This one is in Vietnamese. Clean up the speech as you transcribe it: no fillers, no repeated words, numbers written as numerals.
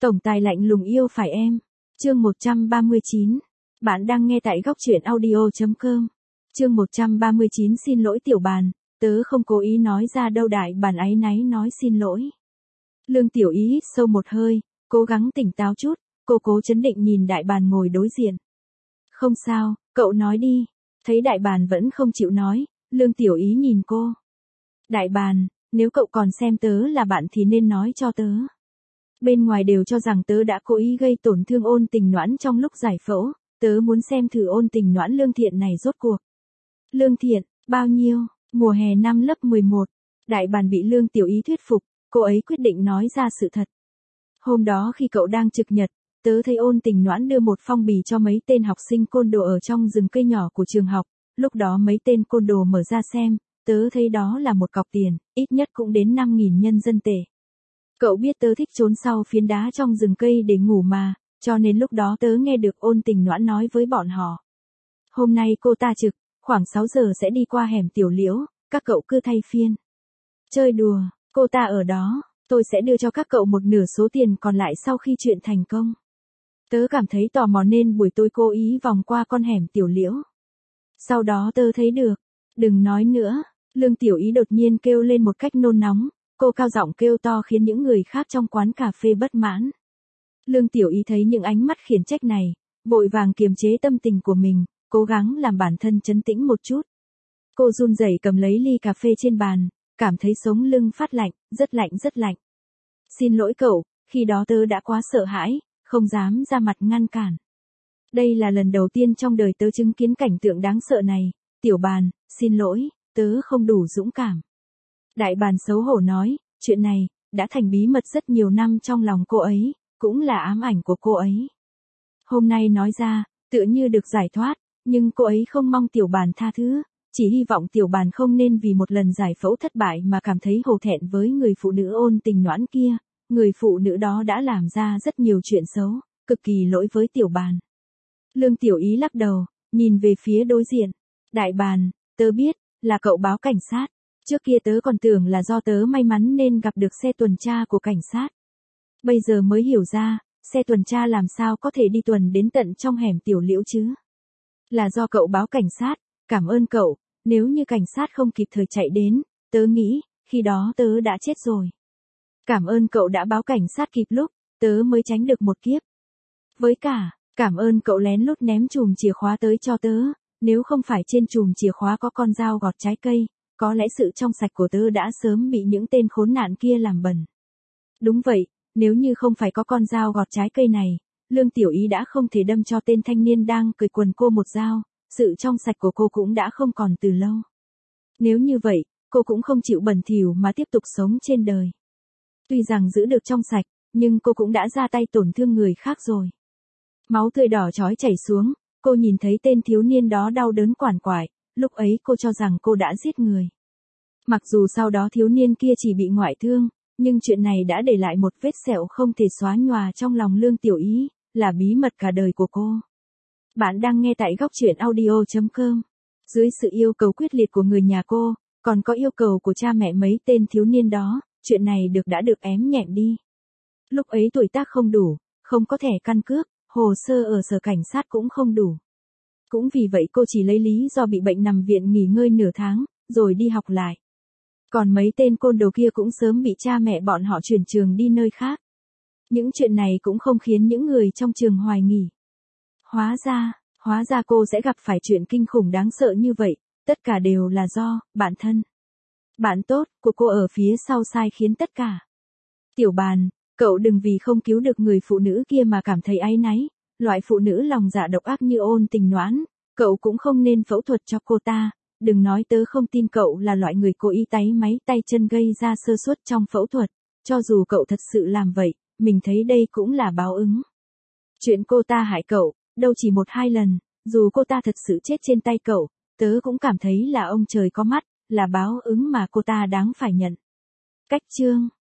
Tổng tài lạnh lùng yêu phải em. Chương 139. Bạn đang nghe tại góc truyện audio.com. Chương 139 xin lỗi tiểu bàn, tớ không cố ý nói ra đâu, đại bàn áy náy nói xin lỗi. Lương Tiểu Ý hít sâu một hơi, cố gắng tỉnh táo chút, cô cố chấn định nhìn đại bàn ngồi đối diện. Không sao, cậu nói đi. Thấy đại bàn vẫn không chịu nói, Lương Tiểu Ý nhìn cô. Đại bàn, nếu cậu còn xem tớ là bạn thì nên nói cho tớ. Bên ngoài đều cho rằng tớ đã cố ý gây tổn thương Ôn Tình Noãn trong lúc giải phẫu, tớ muốn xem thử Ôn Tình Noãn Lương Thiện này rốt cuộc. Lương Thiện, bao nhiêu? Mùa hè năm lớp 11. Đại bàn bị Lương Tiểu Ý thuyết phục, cô ấy quyết định nói ra sự thật. Hôm đó khi cậu đang trực nhật, tớ thấy Ôn Tình Noãn đưa một phong bì cho mấy tên học sinh côn đồ ở trong rừng cây nhỏ của trường học. Lúc đó mấy tên côn đồ mở ra xem, tớ thấy đó là một cọc tiền, ít nhất cũng đến 5.000 nhân dân tệ. Cậu biết tớ thích trốn sau phiến đá trong rừng cây để ngủ mà, cho nên lúc đó tớ nghe được Ôn Tình Noãn nói với bọn họ. Hôm nay cô ta trực, khoảng 6 giờ sẽ đi qua hẻm Tiểu Liễu, các cậu cứ thay phiên. Chơi đùa, cô ta ở đó, tôi sẽ đưa cho các cậu một nửa số tiền còn lại sau khi chuyện thành công. Tớ cảm thấy tò mò nên buổi tối cố ý vòng qua con hẻm Tiểu Liễu. Sau đó tớ thấy được, đừng nói nữa, Lương Tiểu Ý đột nhiên kêu lên một cách nôn nóng, cô cao giọng kêu to khiến những người khác trong quán cà phê bất mãn. Lương Tiểu Ý thấy những ánh mắt khiển trách này, vội vàng kiềm chế tâm tình của mình, cố gắng làm bản thân trấn tĩnh một chút. Cô run rẩy cầm lấy ly cà phê trên bàn, cảm thấy sống lưng phát lạnh, rất lạnh rất lạnh. Xin lỗi cậu, khi đó tớ đã quá sợ hãi, không dám ra mặt ngăn cản. Đây là lần đầu tiên trong đời tớ chứng kiến cảnh tượng đáng sợ này, tiểu bàn, xin lỗi, tớ không đủ dũng cảm. Đại bàn xấu hổ nói, chuyện này, đã thành bí mật rất nhiều năm trong lòng cô ấy, cũng là ám ảnh của cô ấy. Hôm nay nói ra, tựa như được giải thoát, nhưng cô ấy không mong tiểu bàn tha thứ, chỉ hy vọng tiểu bàn không nên vì một lần giải phẫu thất bại mà cảm thấy hổ thẹn với người phụ nữ Ôn Tình Noãn kia, người phụ nữ đó đã làm ra rất nhiều chuyện xấu, cực kỳ lỗi với tiểu bàn. Lương Tiểu Ý lắc đầu, nhìn về phía đối diện. Đại bàn, tớ biết, là cậu báo cảnh sát. Trước kia tớ còn tưởng là do tớ may mắn nên gặp được xe tuần tra của cảnh sát. Bây giờ mới hiểu ra, xe tuần tra làm sao có thể đi tuần đến tận trong hẻm Tiểu Liễu chứ. Là do cậu báo cảnh sát, cảm ơn cậu, nếu như cảnh sát không kịp thời chạy đến, tớ nghĩ, khi đó tớ đã chết rồi. Cảm ơn cậu đã báo cảnh sát kịp lúc, tớ mới tránh được một kiếp. Với cả, cảm ơn cậu lén lút ném chùm chìa khóa tới cho tớ, nếu không phải trên chùm chìa khóa có con dao gọt trái cây, có lẽ sự trong sạch của tớ đã sớm bị những tên khốn nạn kia làm bẩn. Đúng vậy, nếu như không phải có con dao gọt trái cây này, Lương Tiểu Ý đã không thể đâm cho tên thanh niên đang cởi quần cô một dao, sự trong sạch của cô cũng đã không còn từ lâu. Nếu như vậy, cô cũng không chịu bẩn thỉu mà tiếp tục sống trên đời. Tuy rằng giữ được trong sạch, nhưng cô cũng đã ra tay tổn thương người khác rồi. Máu tươi đỏ chói chảy xuống, cô nhìn thấy tên thiếu niên đó đau đớn quằn quại, lúc ấy cô cho rằng cô đã giết người. Mặc dù sau đó thiếu niên kia chỉ bị ngoại thương, nhưng chuyện này đã để lại một vết sẹo không thể xóa nhòa trong lòng Lương Tiểu Ý, là bí mật cả đời của cô. Bạn đang nghe tại góc truyện audio.com. Dưới sự yêu cầu quyết liệt của người nhà cô, còn có yêu cầu của cha mẹ mấy tên thiếu niên đó, chuyện này đã được ém nhẹm đi. Lúc ấy tuổi tác không đủ, không có thẻ căn cước, hồ sơ ở sở cảnh sát cũng không đủ. Cũng vì vậy cô chỉ lấy lý do bị bệnh nằm viện nghỉ ngơi nửa tháng, rồi đi học lại. Còn mấy tên côn đồ kia cũng sớm bị cha mẹ bọn họ chuyển trường đi nơi khác. Những chuyện này cũng không khiến những người trong trường hoài nghi. Hóa ra cô sẽ gặp phải chuyện kinh khủng đáng sợ như vậy, tất cả đều là do bạn thân. Bạn tốt của cô ở phía sau sai khiến tất cả. Tiểu bàn, cậu đừng vì không cứu được người phụ nữ kia mà cảm thấy áy náy, loại phụ nữ lòng dạ độc ác như Ôn Tình Noãn, cậu cũng không nên phẫu thuật cho cô ta, đừng nói tớ không tin cậu là loại người cố ý táy máy tay chân gây ra sơ suất trong phẫu thuật, cho dù cậu thật sự làm vậy, mình thấy đây cũng là báo ứng. Chuyện cô ta hại cậu, đâu chỉ 1-2 lần, dù cô ta thật sự chết trên tay cậu, tớ cũng cảm thấy là ông trời có mắt, là báo ứng mà cô ta đáng phải nhận. Cách chương